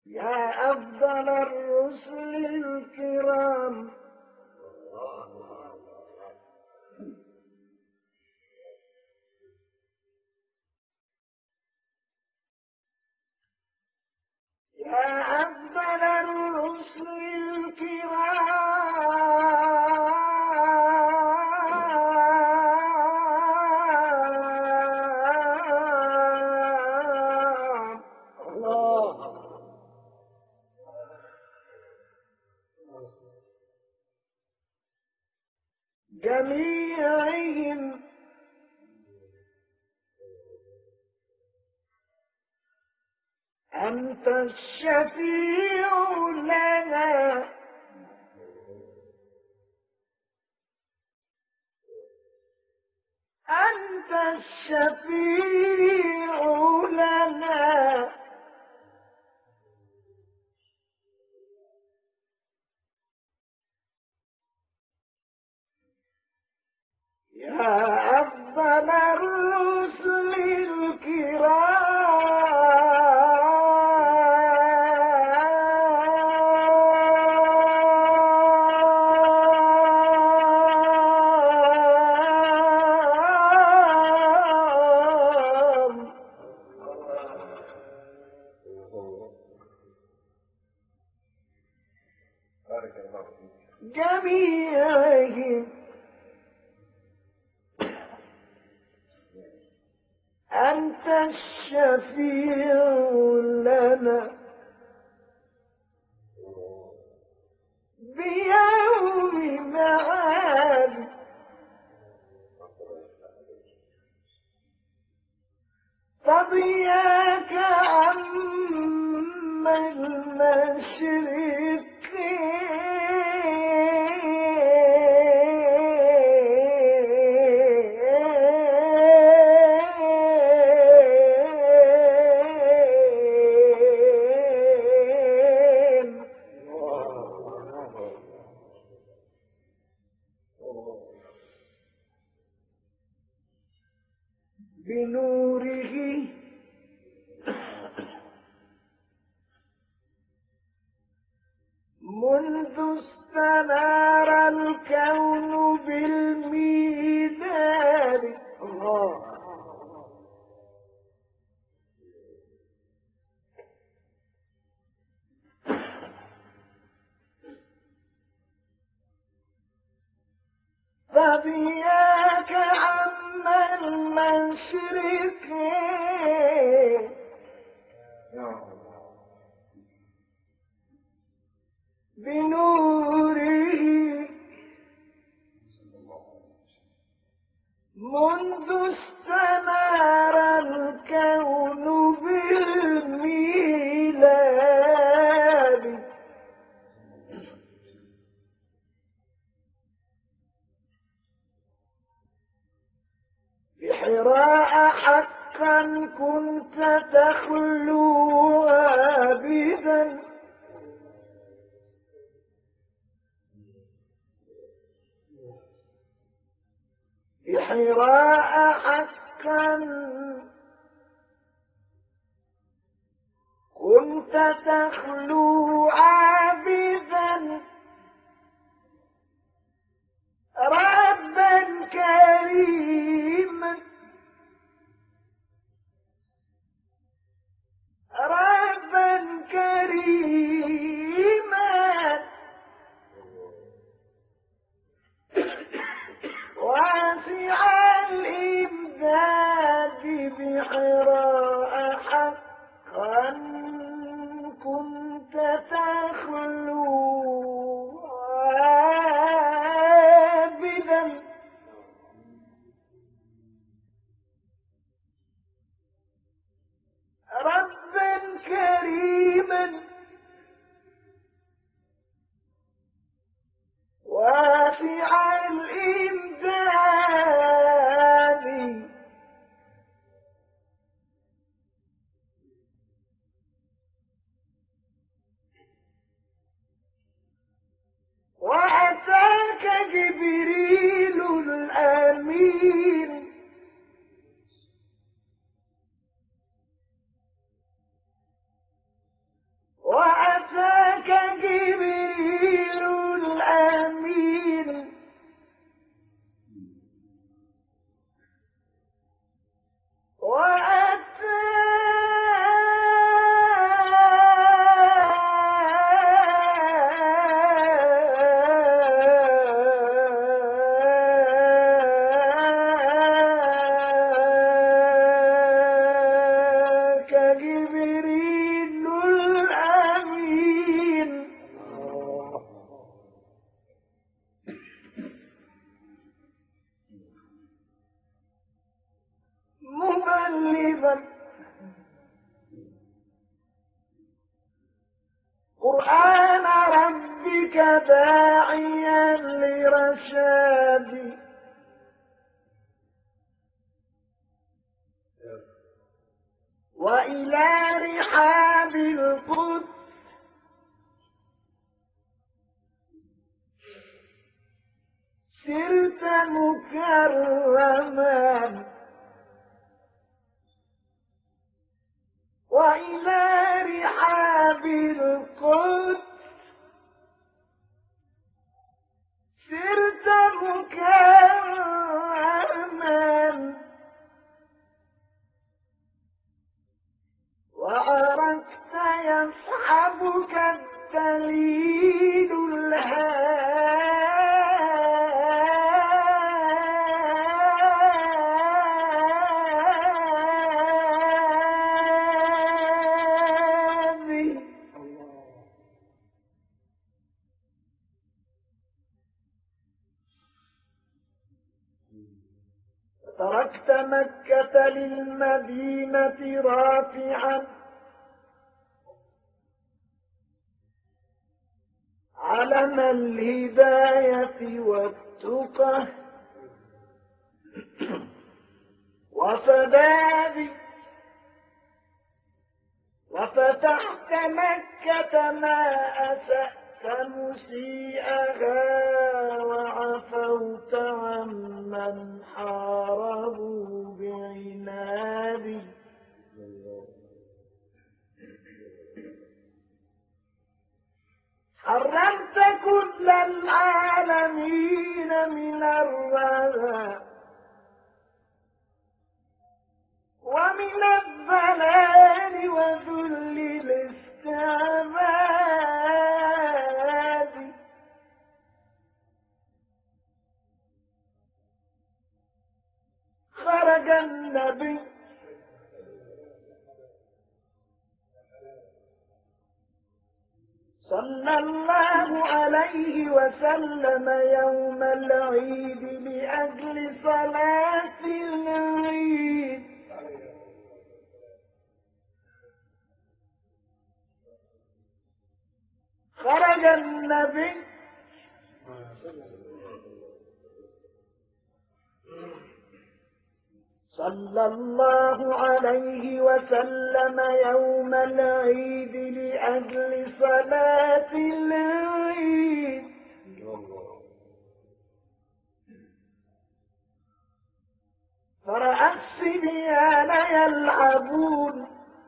يا أفضل الرسل الكرام يا أفضل الرسل الكرام الله جميعهم أنت الشفيع لنا أنت الشفيع لنا يا أفضل الرسل الكرام جميعهم أنت الشفيع لنا بيوم معاد فضياك عم المشركين بنوره منذ استنار الكون بالميدان الله فضياك عم المشركين بنوره منذ استنار الكون بالميلاد بحراء حقا كنت تخلو عابدا بحراء حقا كنت تخلو عابدا ربا كريما ربا كريما واسع الإمداد بحراء حقا كنت تخلو عابدا ربا كريما واسع الإمداد وأتاك جبريل الأمين داعيا لرشادي وإلى رحاب القدس سرت مكرما وإلى رحاب القدس سرت مكرما وعرفت يصحبك الدليل الهادي تركت مكة للمدينة رافعا علم الهداية والتقى وسداد وفتحت مكة ما أسأت مسيئها وعفوت عمن حاربوا بعناد حرمت كل العالمين من الرذى ومن الضلال وذل الاستعباد خرج النبي صلى الله عليه وسلم يوم العيد لأجل صلاة العيد خرج النبي صلى الله عليه وسلم يوم العيد لأجل صلاة العيد فرأى الصبيان يلعبون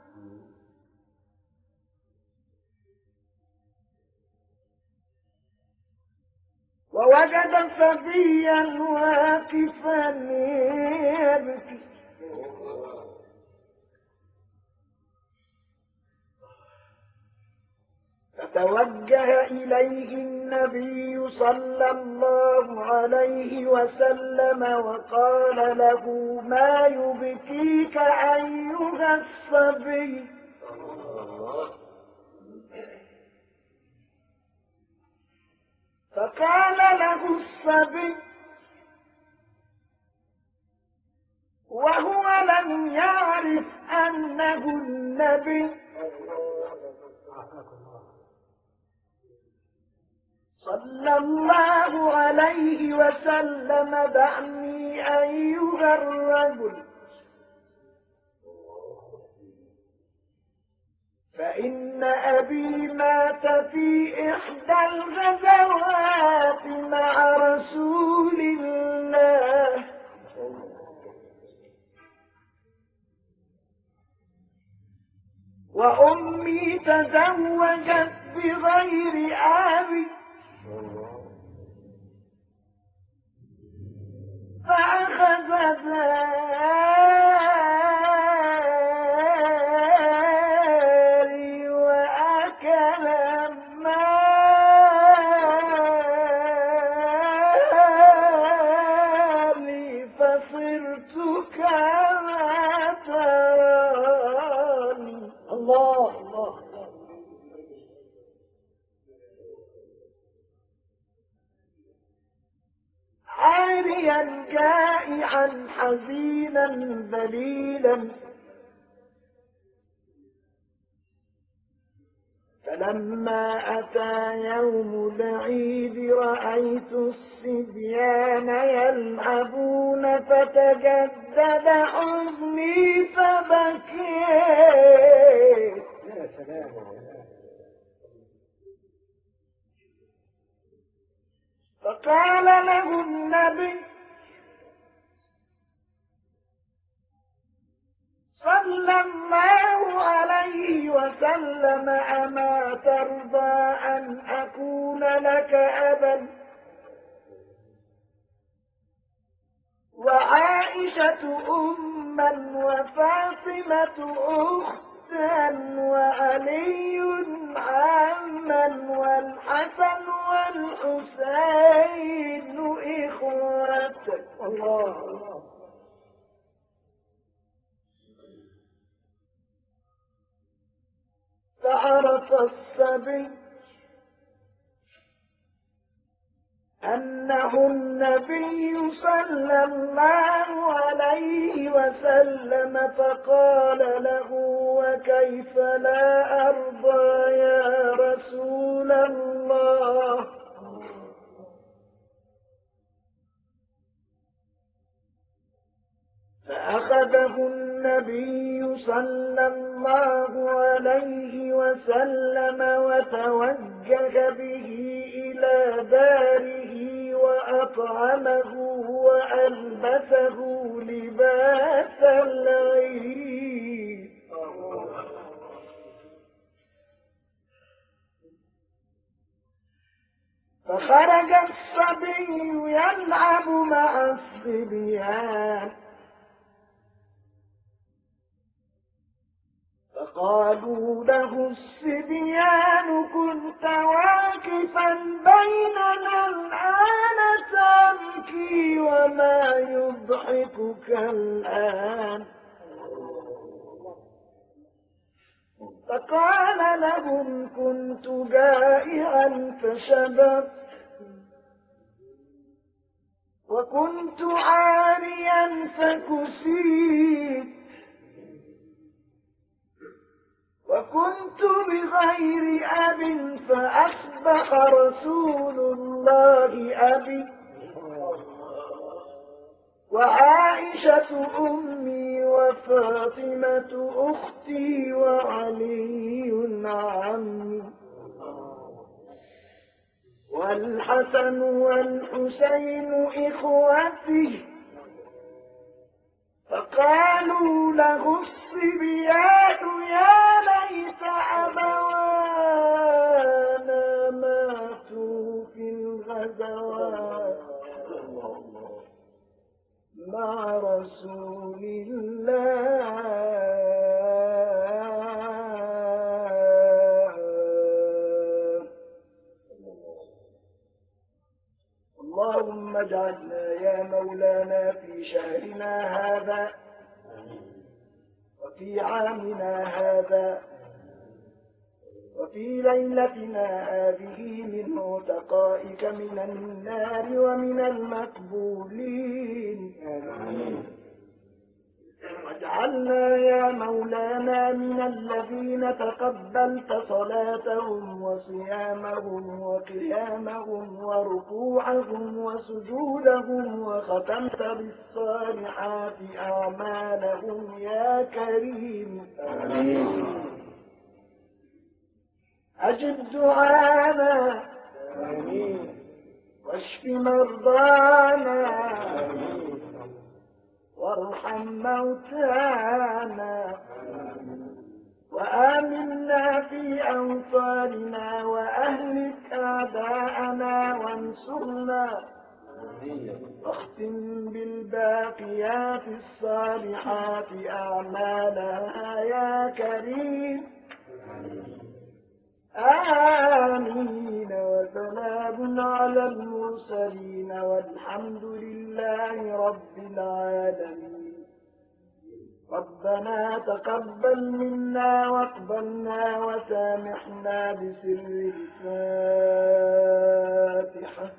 ووجد صبيا واقفا يبكي فتوجه إليه النبي صلى الله عليه وسلم وقال له ما يبكيك أيها الصبي فقال له الصبي وهو لم يعرف أنه النبي صلى الله عليه وسلم دعني أيها الرجل فإن أبي مات في إحدى الغزوات مع رسول الله وأمي تزوجت بغير أبي فأخذ ذاري وأكل مالي فصرت كما تراني الله الله عاريا جائعا حزينا ذليلا فلما أتى يوم العيد رأيت الصبيان يلعبون فتجدد حزني فبكيت. يا سلام. فقال له النبي صلى الله عليه وسلم أما ترضى أن أكون لك أبا وعائشة أما وفاطمة أختا وعلي عما والحسن والحسين إخوة. الله. فعرف الصبي أنه النبي صلى الله عليه وسلم فقال له وكيف لا أرضى يا رسول الله؟ فأخذه النبي صلى الله عليه وسلم وتوجه به إلى داره وأطعمه وألبسه لباس العيد. فخرج الصبي يلعب مع الصبيان فقالوا له الصبيان كنت واقفا بيننا الآن تبكي وما يضحكك الآن؟ فقال لهم كنت جائعا فشبعت وكنت عاريا فكسيت وكنت بغير أب فأصبح رسول الله أبي وعائشة أمي وفاطمة أختي وعلي عمي والحسن والحسين إخوتي. فقالوا له الصبيان يا ليت أبوانا ماتوا في الغزوات مع رسول الله. اللهم اجعلنا يا مولانا في شهرنا هذا وفي عامنا هذا وفي ليلتنا هذه من عتقائك من النار ومن المقبولين. واجعلنا يا مولانا من الذين تقبلت صلاتهم وصيامهم وقيامهم وركوعهم وسجودهم وختمت بالصالحات أعمالهم يا كريم. آمين. أجب دعانا آمين. واشف مرضانا آمين. وارحم موتانا وآمنا في أوطاننا وأهلك أعداءنا وانصرنا واختم بالباقيات الصالحات أعمالنا يا كريم. آمين. وسلام على المرسلين والحمد لله رب العالمين. ربنا تقبل منا واقبلنا وسامحنا بسر الفاتحة.